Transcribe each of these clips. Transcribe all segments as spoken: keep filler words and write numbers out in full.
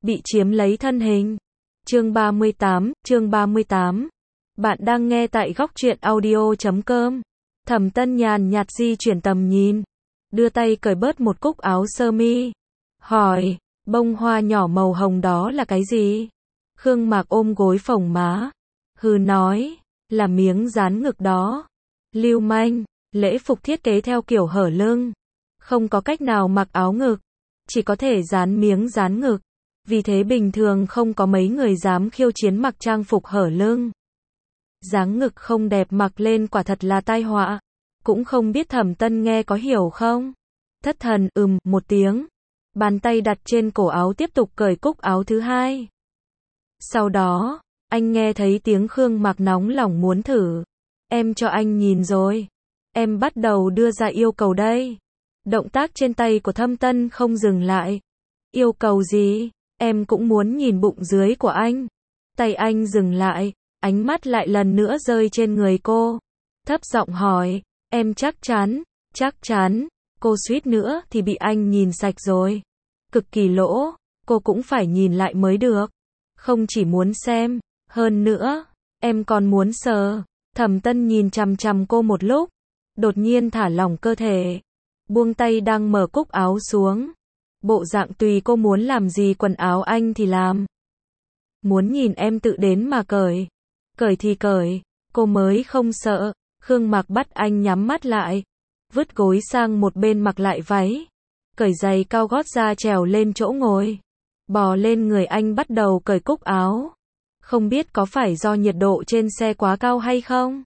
bị chiếm lấy thân hình. Chương ba mươi tám, chương ba mươi tám. Bạn đang nghe tại góc truyện audio chấm com. Thẩm Tân nhàn nhạt di chuyển tầm nhìn, đưa tay cởi bớt một cúc áo sơ mi, hỏi, bông hoa nhỏ màu hồng đó là cái gì? Khương Mạc ôm gối phồng má, hừ nói, là miếng dán ngực đó. Lưu manh, lễ phục thiết kế theo kiểu hở lưng, không có cách nào mặc áo ngực, chỉ có thể dán miếng dán ngực. Vì thế bình thường không có mấy người dám khiêu chiến mặc trang phục hở lưng. Dáng ngực không đẹp mặc lên quả thật là tai họa. Cũng không biết Thẩm Tân nghe có hiểu không? Thất thần ừm một tiếng. Bàn tay đặt trên cổ áo tiếp tục cởi cúc áo thứ hai. Sau đó, anh nghe thấy tiếng Khương Mạc nóng lòng muốn thử. Em cho anh nhìn rồi. Em bắt đầu đưa ra yêu cầu đây. Động tác trên tay của Thẩm Tân không dừng lại. Yêu cầu gì? Em cũng muốn nhìn bụng dưới của anh. Tay anh dừng lại, ánh mắt lại lần nữa rơi trên người cô. Thấp giọng hỏi, em chắc chắn, chắc chắn. Cô suýt nữa thì bị anh nhìn sạch rồi. Cực kỳ lỗ, cô cũng phải nhìn lại mới được. Không chỉ muốn xem, hơn nữa, em còn muốn sờ. Thẩm Tân nhìn chằm chằm cô một lúc, đột nhiên thả lỏng cơ thể, buông tay đang mở cúc áo xuống. Bộ dạng tùy cô muốn làm gì quần áo anh thì làm. Muốn nhìn em tự đến mà cởi. Cởi thì cởi, cô mới không sợ. Khương Mạc bắt anh nhắm mắt lại, vứt gối sang một bên mặc lại váy, cởi giày cao gót ra trèo lên chỗ ngồi, bò lên người anh bắt đầu cởi cúc áo. Không biết có phải do nhiệt độ trên xe quá cao hay không?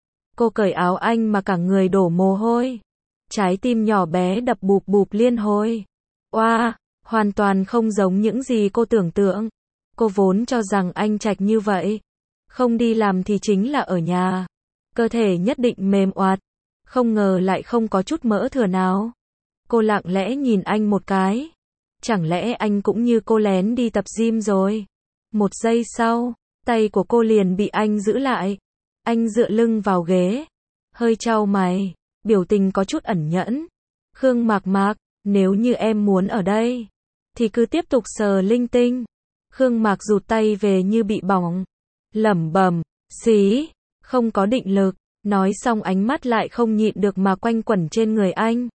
Cô cởi áo anh mà cả người đổ mồ hôi. Trái tim nhỏ bé đập bụp bụp liên hồi. Oa, wow, hoàn toàn không giống những gì cô tưởng tượng. Cô vốn cho rằng anh trạch như vậy, không đi làm thì chính là ở nhà, cơ thể nhất định mềm oạt, không ngờ lại không có chút mỡ thừa nào. Cô lặng lẽ nhìn anh một cái. Chẳng lẽ anh cũng như cô lén đi tập gym rồi? Một giây sau, tay của cô liền bị anh giữ lại. Anh dựa lưng vào ghế, hơi chau mày, biểu tình có chút ẩn nhẫn. Khương Mạc Mạc, nếu như em muốn ở đây, thì cứ tiếp tục sờ linh tinh. Khương Mạc rụt tay về như bị bỏng, lẩm bẩm, xí, không có định lực. Nói xong ánh mắt lại không nhịn được mà quanh quẩn trên người anh.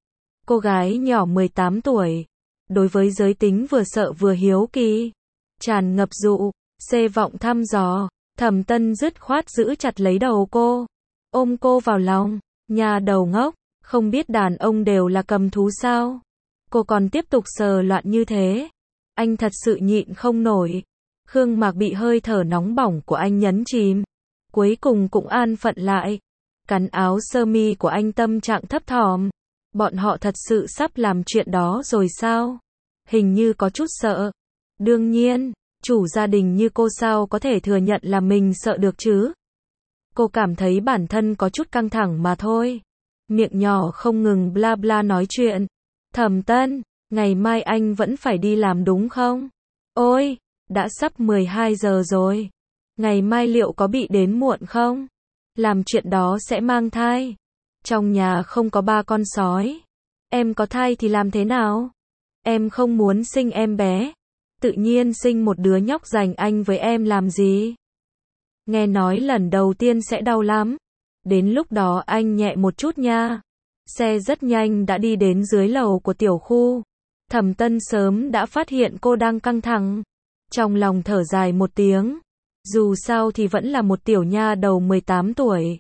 Cô gái nhỏ mười tám tuổi, đối với giới tính vừa sợ vừa hiếu kỳ, tràn ngập dụ, xê vọng thăm dò. Thẩm Tân dứt khoát giữ chặt lấy đầu cô, ôm cô vào lòng. Nhà đầu ngốc, không biết đàn ông đều là cầm thú sao? Cô còn tiếp tục sờ loạn như thế. Anh thật sự nhịn không nổi. Khương Mạc bị hơi thở nóng bỏng của anh nhấn chìm, cuối cùng cũng an phận lại. Cắn áo sơ mi của anh tâm trạng thấp thỏm. Bọn họ thật sự sắp làm chuyện đó rồi sao? Hình như có chút sợ. Đương nhiên, chủ gia đình như cô sao có thể thừa nhận là mình sợ được chứ? Cô cảm thấy bản thân có chút căng thẳng mà thôi. Miệng nhỏ không ngừng bla bla nói chuyện. Thẩm Tân, ngày mai anh vẫn phải đi làm đúng không? Ôi, đã sắp mười hai giờ rồi. Ngày mai liệu có bị đến muộn không? Làm chuyện đó sẽ mang thai. Trong nhà không có ba con sói. Em có thai thì làm thế nào? Em không muốn sinh em bé. Tự nhiên sinh một đứa nhóc giành anh với em làm gì? Nghe nói lần đầu tiên sẽ đau lắm. Đến lúc đó anh nhẹ một chút nha. Xe rất nhanh đã đi đến dưới lầu của tiểu khu. Thẩm Tân sớm đã phát hiện cô đang căng thẳng. Trong lòng thở dài một tiếng. Dù sao thì vẫn là một tiểu nha đầu mười tám tuổi.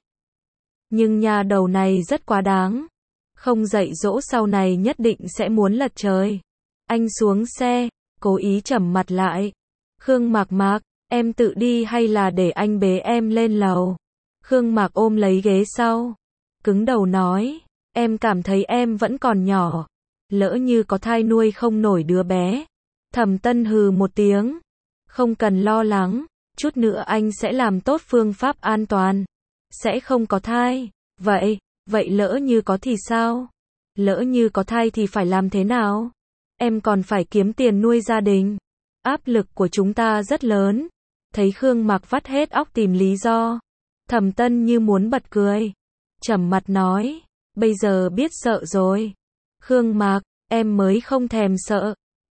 Nhưng nha đầu này rất quá đáng. Không dạy dỗ sau này nhất định sẽ muốn lật trời. Anh xuống xe, cố ý trầm mặt lại. Khương Mạc Mạc, em tự đi hay là để anh bế em lên lầu? Khương Mạc ôm lấy ghế sau, cứng đầu nói, em cảm thấy em vẫn còn nhỏ. Lỡ như có thai nuôi không nổi đứa bé. Thẩm Tân hừ một tiếng. Không cần lo lắng, chút nữa anh sẽ làm tốt phương pháp an toàn. Sẽ không có thai. Vậy, vậy lỡ như có thì sao? Lỡ như có thai thì phải làm thế nào? Em còn phải kiếm tiền nuôi gia đình. Áp lực của chúng ta rất lớn. Thấy Khương Mạc vắt hết óc tìm lý do. Thẩm Tân như muốn bật cười. Trầm mặt nói, bây giờ biết sợ rồi. Khương Mạc, em mới không thèm sợ.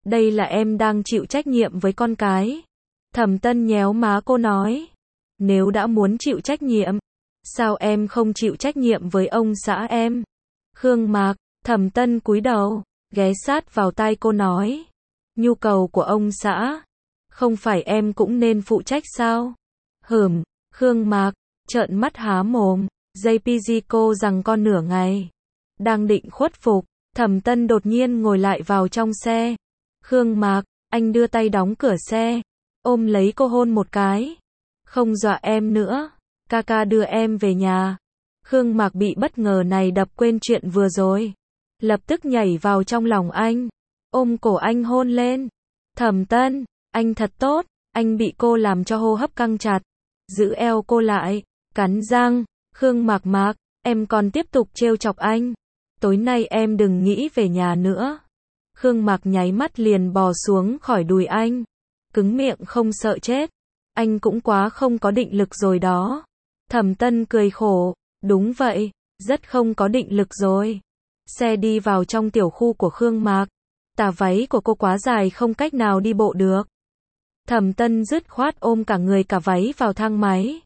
Đây là em đang chịu trách nhiệm với con cái. Thẩm Tân nhéo má cô nói. Nếu đã muốn chịu trách nhiệm, sao em không chịu trách nhiệm với ông xã em? Khương Mạc, Thẩm Tân cúi đầu, ghé sát vào tai cô nói. Nhu cầu của ông xã, không phải em cũng nên phụ trách sao? Hửm, Khương Mạc, trợn mắt há mồm, gi pê giê cô rằng con nửa ngày. Đang định khuất phục, Thẩm Tân đột nhiên ngồi lại vào trong xe. Khương Mạc, anh đưa tay đóng cửa xe, ôm lấy cô hôn một cái. Không dọa em nữa, ca ca đưa em về nhà. Khương Mạc bị bất ngờ này đập quên chuyện vừa rồi. Lập tức nhảy vào trong lòng anh, ôm cổ anh hôn lên. Thẩm Tân, anh thật tốt, anh bị cô làm cho hô hấp căng chặt. Giữ eo cô lại, cắn răng. Khương Mạc Mạc, em còn tiếp tục trêu chọc anh. Tối nay em đừng nghĩ về nhà nữa. Khương Mạc nháy mắt liền bò xuống khỏi đùi anh. Cứng miệng không sợ chết. Anh cũng quá không có định lực rồi đó. Thẩm Tân cười khổ. Đúng vậy, rất không có định lực rồi. Xe đi vào trong tiểu khu của Khương Mạc. Tà váy của cô quá dài không cách nào đi bộ được. Thẩm Tân dứt khoát ôm cả người cả váy vào thang máy.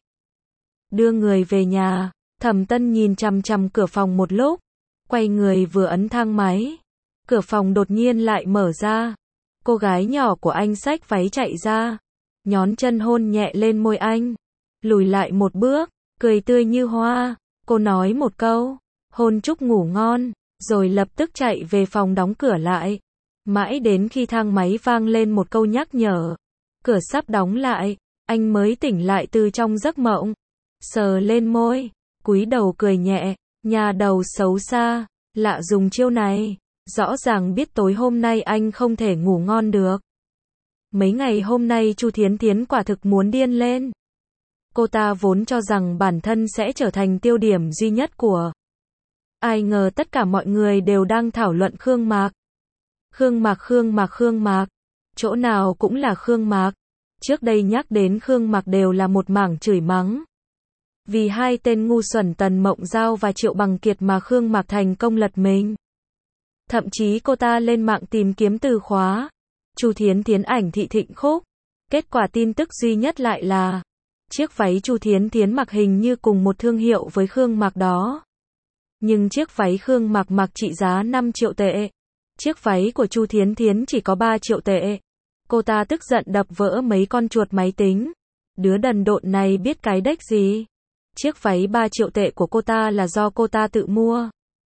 Đưa người về nhà, Thẩm Tân nhìn chằm chằm cửa phòng một lúc. Quay người vừa ấn thang máy. Cửa phòng đột nhiên lại mở ra. Cô gái nhỏ của anh xách váy chạy ra. Nhón chân hôn nhẹ lên môi anh. Lùi lại một bước, cười tươi như hoa. Cô nói một câu, hôn chúc ngủ ngon, rồi lập tức chạy về phòng đóng cửa lại. Mãi đến khi thang máy vang lên một câu nhắc nhở. Cửa sắp đóng lại, anh mới tỉnh lại từ trong giấc mộng. Sờ lên môi, cúi đầu cười nhẹ, nhà đầu xấu xa, lạ dùng chiêu này. Rõ ràng biết tối hôm nay anh không thể ngủ ngon được. Mấy ngày hôm nay Chu Thiến Thiến quả thực muốn điên lên. Cô ta vốn cho rằng bản thân sẽ trở thành tiêu điểm duy nhất của. Ai ngờ tất cả mọi người đều đang thảo luận Khương Mạc. Khương Mạc Khương Mạc Khương Mạc. Chỗ nào cũng là Khương Mạc. Trước đây nhắc đến Khương Mạc đều là một mảng chửi mắng. Vì hai tên ngu xuẩn Tần Mộng Giao và Triệu Bằng Kiệt mà Khương Mạc thành công lật mình. Thậm chí cô ta lên mạng tìm kiếm từ khóa. Chu Thiến Thiến ảnh thị thịnh khúc. Kết quả tin tức duy nhất lại là chiếc váy Chu Thiến Thiến mặc hình như cùng một thương hiệu với Khương Mạc đó. Nhưng chiếc váy Khương Mạc mặc trị giá năm triệu tệ. Chiếc váy của Chu Thiến Thiến chỉ có ba triệu tệ. Cô ta tức giận đập vỡ mấy con chuột máy tính. Đứa đần độn này biết cái đếch gì. Chiếc váy ba triệu tệ của cô ta là do cô ta tự mua.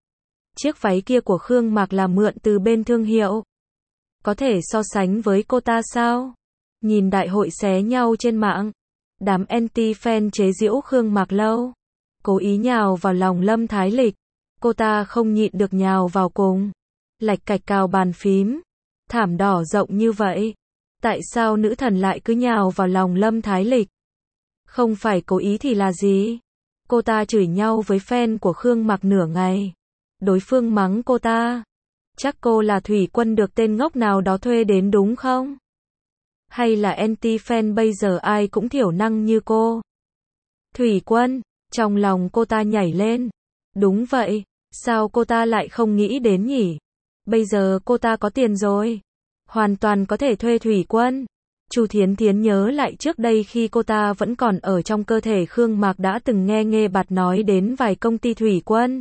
Chiếc váy kia của Khương Mạc là mượn từ bên thương hiệu. Có thể so sánh với cô ta sao? Nhìn đại hội xé nhau trên mạng. Đám anti-fan chế giễu Khương Mạc lâu. Cố ý nhào vào lòng Lâm Thái Lịch. Cô ta không nhịn được nhào vào cùng. Lạch cạch cào bàn phím. Thảm đỏ rộng như vậy. Tại sao nữ thần lại cứ nhào vào lòng Lâm Thái Lịch? Không phải cố ý thì là gì? Cô ta chửi nhau với fan của Khương Mạc nửa ngày. Đối phương mắng cô ta. Chắc cô là thủy quân được tên ngốc nào đó thuê đến đúng không? Hay là anti-fan bây giờ ai cũng thiểu năng như cô? Thủy quân, trong lòng cô ta nhảy lên. Đúng vậy, sao cô ta lại không nghĩ đến nhỉ? Bây giờ cô ta có tiền rồi. Hoàn toàn có thể thuê thủy quân. Chu Thiến Thiến nhớ lại trước đây khi cô ta vẫn còn ở trong cơ thể Khương Mạc đã từng nghe Nghê Bạt nói đến vài công ty thủy quân.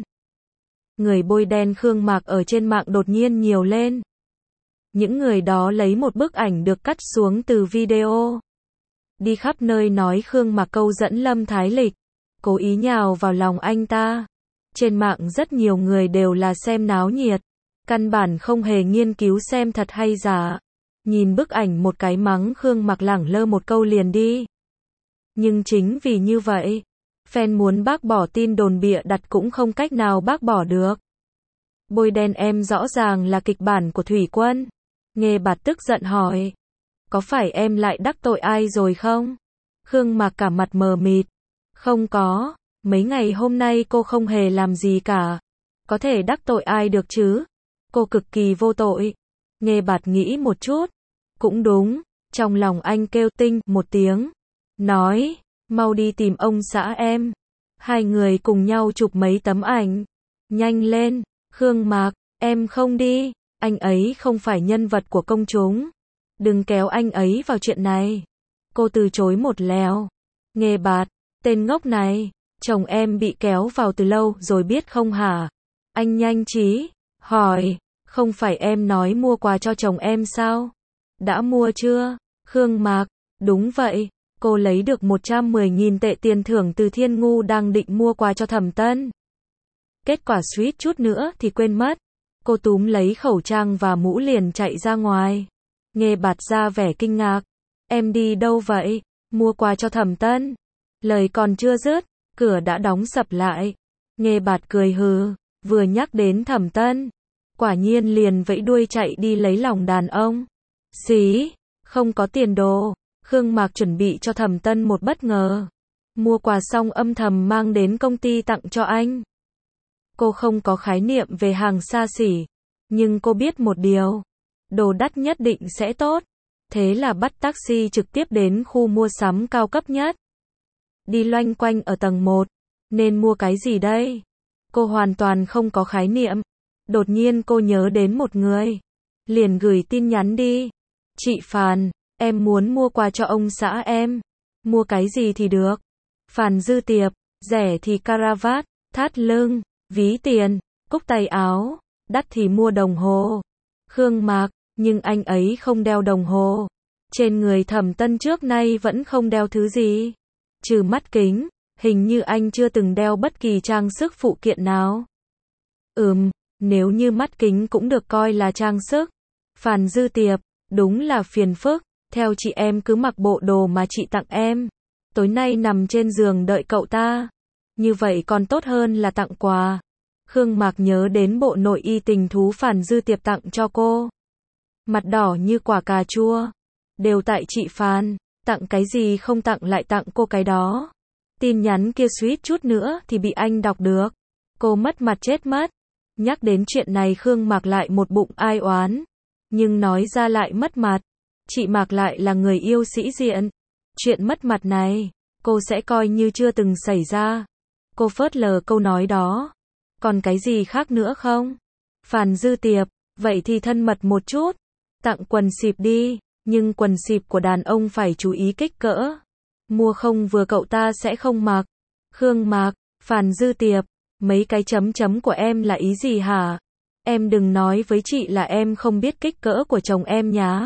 Người bôi đen Khương Mạc ở trên mạng đột nhiên nhiều lên. Những người đó lấy một bức ảnh được cắt xuống từ video. Đi khắp nơi nói Khương Mạc câu dẫn Lâm Thái Lịch. Cố ý nhào vào lòng anh ta. Trên mạng rất nhiều người đều là xem náo nhiệt. Căn bản không hề nghiên cứu xem thật hay giả. Nhìn bức ảnh một cái mắng Khương Mạc lẳng lơ một câu liền đi. Nhưng chính vì như vậy, fan muốn bác bỏ tin đồn bịa đặt cũng không cách nào bác bỏ được. Bôi đen em rõ ràng là kịch bản của thủy quân. Nghê Bạt tức giận hỏi. Có phải em lại đắc tội ai rồi không? Khương Mạc cả mặt mờ mịt. Không có, mấy ngày hôm nay cô không hề làm gì cả. Có thể đắc tội ai được chứ? Cô cực kỳ vô tội. Nghê Bạt nghĩ một chút. Cũng đúng, trong lòng anh kêu tinh một tiếng. Nói, mau đi tìm ông xã em. Hai người cùng nhau chụp mấy tấm ảnh. Nhanh lên, Khương Mạc, em không đi. Anh ấy không phải nhân vật của công chúng. Đừng kéo anh ấy vào chuyện này. Cô từ chối một lèo. Nghề bạt, tên ngốc này, chồng em bị kéo vào từ lâu rồi biết không hả? Anh nhanh trí, hỏi, không phải em nói mua quà cho chồng em sao? Đã mua chưa? Khương Mạc, đúng vậy, cô lấy được một trăm mười nghìn tệ tiền thưởng từ Thiên Ngu đang định mua quà cho Thẩm Tân. Kết quả suýt chút nữa thì quên mất. Cô túm lấy khẩu trang và mũ liền chạy ra ngoài. Nghề bạt ra vẻ kinh ngạc. Em đi đâu vậy? Mua quà cho Thẩm Tân. Lời còn chưa dứt, cửa đã đóng sập lại. Nghề bạt cười hừ, vừa nhắc đến Thẩm Tân. Quả nhiên liền vẫy đuôi chạy đi lấy lòng đàn ông. Xí, không có tiền đồ. Khương Mạc chuẩn bị cho Thẩm Tân một bất ngờ. Mua quà xong âm thầm mang đến công ty tặng cho anh. Cô không có khái niệm về hàng xa xỉ, nhưng cô biết một điều, đồ đắt nhất định sẽ tốt. Thế là bắt taxi trực tiếp đến khu mua sắm cao cấp nhất. Đi loanh quanh ở tầng một, nên mua cái gì đây? Cô hoàn toàn không có khái niệm. Đột nhiên cô nhớ đến một người, liền gửi tin nhắn đi. Chị Phàn, em muốn mua quà cho ông xã em. Mua cái gì thì được. Phàn Dư Tiệp, rẻ thì caravat, thắt lưng, ví tiền, cúc tay áo, đắt thì mua đồng hồ. Khương Mạc, nhưng anh ấy không đeo đồng hồ. Trên người Thẩm Tân trước nay vẫn không đeo thứ gì. Trừ mắt kính, hình như anh chưa từng đeo bất kỳ trang sức phụ kiện nào. Ừm, nếu như mắt kính cũng được coi là trang sức. Phàn Dư Tiệp, đúng là phiền phức. Theo chị em cứ mặc bộ đồ mà chị tặng em. Tối nay nằm trên giường đợi cậu ta. Như vậy còn tốt hơn là tặng quà. Khương Mạc nhớ đến bộ nội y tình thú Phàn Dư Tiệp tặng cho cô. Mặt đỏ như quả cà chua. Đều tại chị Phàn, tặng cái gì không tặng lại tặng cô cái đó. Tin nhắn kia suýt chút nữa thì bị anh đọc được. Cô mất mặt chết mất. Nhắc đến chuyện này Khương Mạc lại một bụng ai oán. Nhưng nói ra lại mất mặt. Chị Mạc lại là người yêu sĩ diện. Chuyện mất mặt này, cô sẽ coi như chưa từng xảy ra. Cô phớt lờ câu nói đó. Còn cái gì khác nữa không? Phàn Dư Tiệp, vậy thì thân mật một chút. Tặng quần xịp đi, nhưng quần xịp của đàn ông phải chú ý kích cỡ. Mua không vừa cậu ta sẽ không mặc. Khương Mạc, Phàn Dư Tiệp, mấy cái chấm chấm của em là ý gì hả? Em đừng nói với chị là em không biết kích cỡ của chồng em nhá.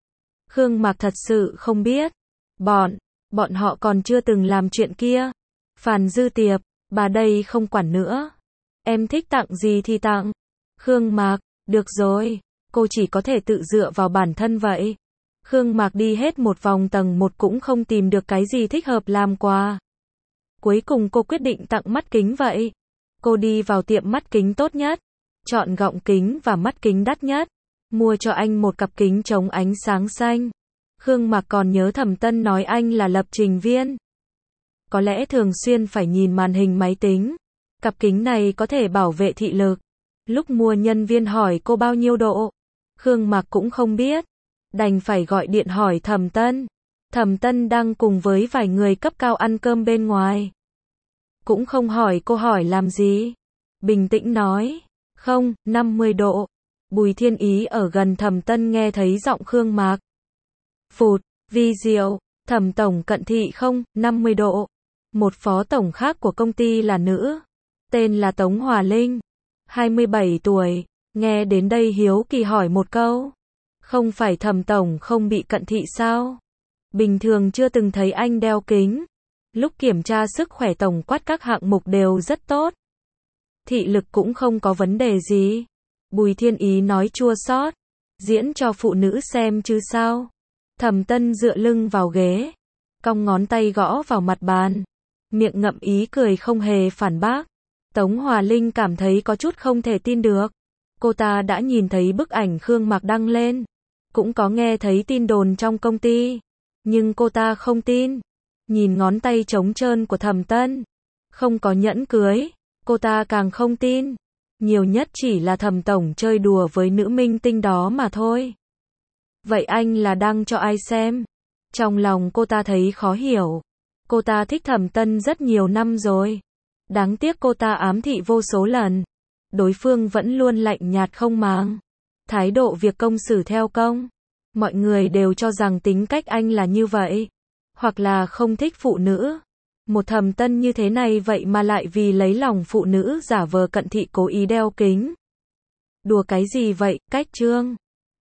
Khương Mạc thật sự không biết. Bọn, bọn họ còn chưa từng làm chuyện kia. Phàn Dư Tiệp, bà đây không quản nữa. Em thích tặng gì thì tặng. Khương Mạc, được rồi, cô chỉ có thể tự dựa vào bản thân vậy. Khương Mạc đi hết một vòng tầng một cũng không tìm được cái gì thích hợp làm quà. Cuối cùng cô quyết định tặng mắt kính vậy. Cô đi vào tiệm mắt kính tốt nhất, chọn gọng kính và mắt kính đắt nhất, mua cho anh một cặp kính chống ánh sáng xanh. Khương Mạc còn nhớ Thẩm Tân nói anh là lập trình viên. Có lẽ thường xuyên phải nhìn màn hình máy tính. Cặp kính này có thể bảo vệ thị lực. Lúc mua nhân viên hỏi cô bao nhiêu độ. Khương Mạc cũng không biết. Đành phải gọi điện hỏi Thẩm Tân. Thẩm Tân đang cùng với vài người cấp cao ăn cơm bên ngoài. Cũng không hỏi cô hỏi làm gì. Bình tĩnh nói. Không, năm mươi độ. Bùi Thiên Ý ở gần Thẩm Tân nghe thấy giọng Khương Mạc. Phụt, vi diệu, Thẩm tổng cận thị không, năm mươi độ. Một phó tổng khác của công ty là nữ. Tên là Tống Hòa Linh. hai mươi bảy tuổi. Nghe đến đây hiếu kỳ hỏi một câu. Không phải Thẩm tổng không bị cận thị sao? Bình thường chưa từng thấy anh đeo kính. Lúc kiểm tra sức khỏe tổng quát các hạng mục đều rất tốt. Thị lực cũng không có vấn đề gì. Bùi Thiên Ý nói chua xót. Diễn cho phụ nữ xem chứ sao? Thẩm Tân dựa lưng vào ghế, cong ngón tay gõ vào mặt bàn, miệng ngậm ý cười không hề phản bác. Tống Hòa Linh cảm thấy có chút không thể tin được. Cô ta đã nhìn thấy bức ảnh Khương Mạc đăng lên, cũng có nghe thấy tin đồn trong công ty, nhưng cô ta không tin. Nhìn ngón tay trống trơn của Thẩm Tân, không có nhẫn cưới, cô ta càng không tin. Nhiều nhất chỉ là Thẩm tổng chơi đùa với nữ minh tinh đó mà thôi. Vậy anh là đăng cho ai xem? Trong lòng cô ta thấy khó hiểu. Cô ta thích Thẩm Tân rất nhiều năm rồi. Đáng tiếc cô ta ám thị vô số lần. Đối phương vẫn luôn lạnh nhạt không màng. Thái độ việc công xử theo công. Mọi người đều cho rằng tính cách anh là như vậy. Hoặc là không thích phụ nữ. Một Thẩm Tân như thế này vậy mà lại vì lấy lòng phụ nữ giả vờ cận thị cố ý đeo kính. Đùa cái gì vậy, Cách Trương?